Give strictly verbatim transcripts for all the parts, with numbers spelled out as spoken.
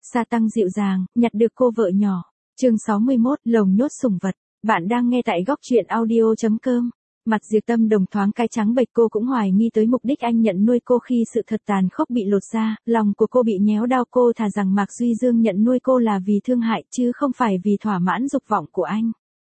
Sa Tăng dịu dàng, nhặt được cô vợ nhỏ. Chương sáu mươi mốt, lồng nhốt sủng vật. Bạn đang nghe tại góc truyện audio chấm com. Mặt Diệp Tâm Đồng thoáng cái trắng bệch, cô cũng hoài nghi tới mục đích anh nhận nuôi cô khi sự thật tàn khốc bị lột ra, lòng của cô bị nhéo đau. Cô thà rằng Mạc Duy Dương nhận nuôi cô là vì thương hại chứ không phải vì thỏa mãn dục vọng của anh.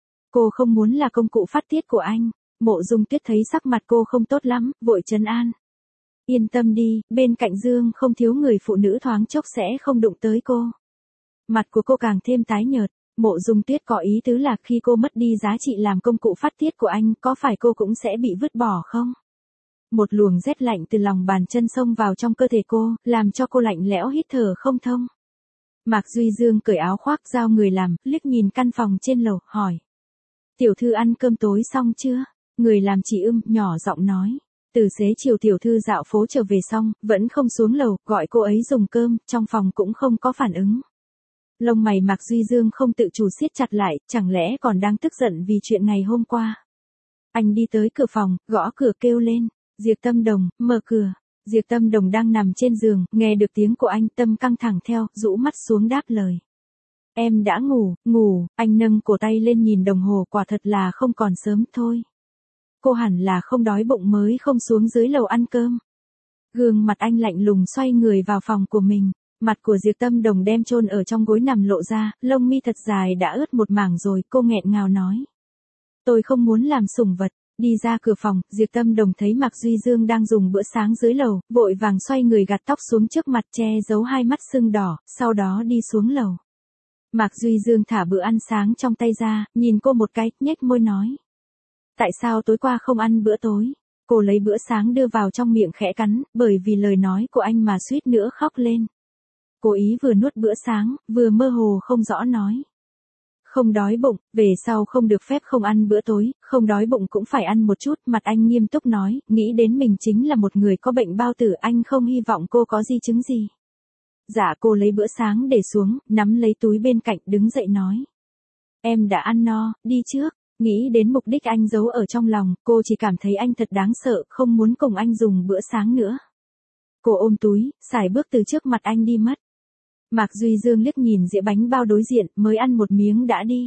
Cô không muốn là công cụ phát tiết của anh. Mộ Dung Tuyết thấy sắc mặt cô không tốt lắm, vội trấn an. Yên tâm đi, bên cạnh Dương không thiếu người phụ nữ thoáng chốc sẽ không đụng tới cô. Mặt của cô càng thêm tái nhợt. Mộ Dung Tuyết có ý tứ là khi cô mất đi giá trị làm công cụ phát tiết của anh, có phải cô cũng sẽ bị vứt bỏ không? Một luồng rét lạnh từ lòng bàn chân xông vào trong cơ thể cô, làm cho cô lạnh lẽo hít thở không thông. Mạc Duy Dương cởi áo khoác giao người làm, liếc nhìn căn phòng trên lầu, hỏi. Tiểu thư ăn cơm tối xong chưa? Người làm chỉ ưm, nhỏ giọng nói. Từ xế chiều tiểu thư dạo phố trở về xong, vẫn không xuống lầu, gọi cô ấy dùng cơm, trong phòng cũng không có phản ứng. Lông mày Mạc Duy Dương không tự chủ siết chặt lại, chẳng lẽ còn đang tức giận vì chuyện ngày hôm qua. Anh đi tới cửa phòng, gõ cửa kêu lên. Diệp Tâm Đồng, mở cửa. Diệp Tâm Đồng đang nằm trên giường, nghe được tiếng của anh, tâm căng thẳng theo, rũ mắt xuống đáp lời. Em đã ngủ, ngủ, anh nâng cổ tay lên nhìn đồng hồ, quả thật là không còn sớm thôi. Cô hẳn là không đói bụng mới không xuống dưới lầu ăn cơm. Gương mặt anh lạnh lùng xoay người vào phòng của mình. Mặt của Diệp Tâm Đồng đem chôn ở trong gối nằm lộ ra, lông mi thật dài đã ướt một mảng rồi, cô nghẹn ngào nói. Tôi không muốn làm sủng vật. Đi ra cửa phòng, Diệp Tâm Đồng thấy Mạc Duy Dương đang dùng bữa sáng dưới lầu, vội vàng xoay người gạt tóc xuống trước mặt che giấu hai mắt sưng đỏ, sau đó đi xuống lầu. Mạc Duy Dương thả bữa ăn sáng trong tay ra, nhìn cô một cái, nhếch môi nói. Tại sao tối qua không ăn bữa tối? Cô lấy bữa sáng đưa vào trong miệng khẽ cắn, bởi vì lời nói của anh mà suýt nữa khóc lên. Cố ý vừa nuốt bữa sáng, vừa mơ hồ không rõ nói. Không đói bụng, về sau không được phép không ăn bữa tối, không đói bụng cũng phải ăn một chút. Mặt anh nghiêm túc nói, nghĩ đến mình chính là một người có bệnh bao tử, anh không hy vọng cô có di chứng gì. Dạ, cô lấy bữa sáng để xuống, nắm lấy túi bên cạnh, đứng dậy nói. Em đã ăn no, đi trước. Nghĩ đến mục đích anh giấu ở trong lòng, cô chỉ cảm thấy anh thật đáng sợ, không muốn cùng anh dùng bữa sáng nữa. Cô ôm túi, sải bước từ trước mặt anh đi mất. Mạc Duy Dương liếc nhìn dĩa bánh bao đối diện, mới ăn một miếng đã đi.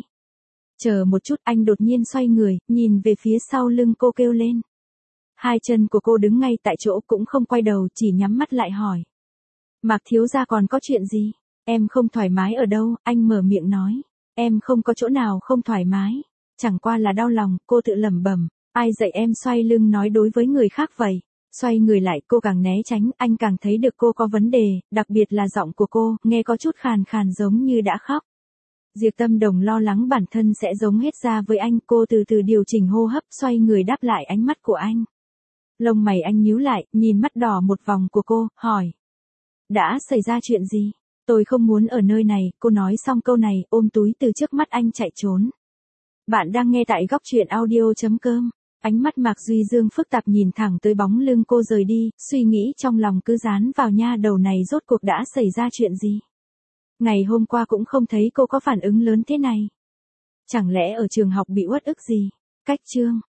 Chờ một chút, anh đột nhiên xoay người, nhìn về phía sau lưng cô kêu lên. Hai chân của cô đứng ngay tại chỗ cũng không quay đầu, chỉ nhắm mắt lại hỏi. Mạc thiếu gia còn có chuyện gì? Em không thoải mái ở đâu? Anh mở miệng nói. Em không có chỗ nào không thoải mái. Chẳng qua là đau lòng, cô tự lẩm bẩm. Ai dạy em xoay lưng nói đối với người khác vậy? Xoay người lại, cô càng né tránh, anh càng thấy được cô có vấn đề, đặc biệt là giọng của cô, nghe có chút khàn khàn giống như đã khóc. Diệp Tâm Đồng lo lắng bản thân sẽ giống hết ra với anh, cô từ từ điều chỉnh hô hấp, xoay người đáp lại ánh mắt của anh. Lông mày anh nhíu lại, nhìn mắt đỏ một vòng của cô, hỏi. Đã xảy ra chuyện gì? Tôi không muốn ở nơi này, cô nói xong câu này, ôm túi từ trước mắt anh chạy trốn. Bạn đang nghe tại góc truyện audio chấm com. Ánh mắt Mạc Duy Dương phức tạp nhìn thẳng tới bóng lưng cô rời đi, suy nghĩ trong lòng cứ dán vào nha đầu này rốt cuộc đã xảy ra chuyện gì. Ngày hôm qua cũng không thấy cô có phản ứng lớn thế này. Chẳng lẽ ở trường học bị uất ức gì? Cách chương.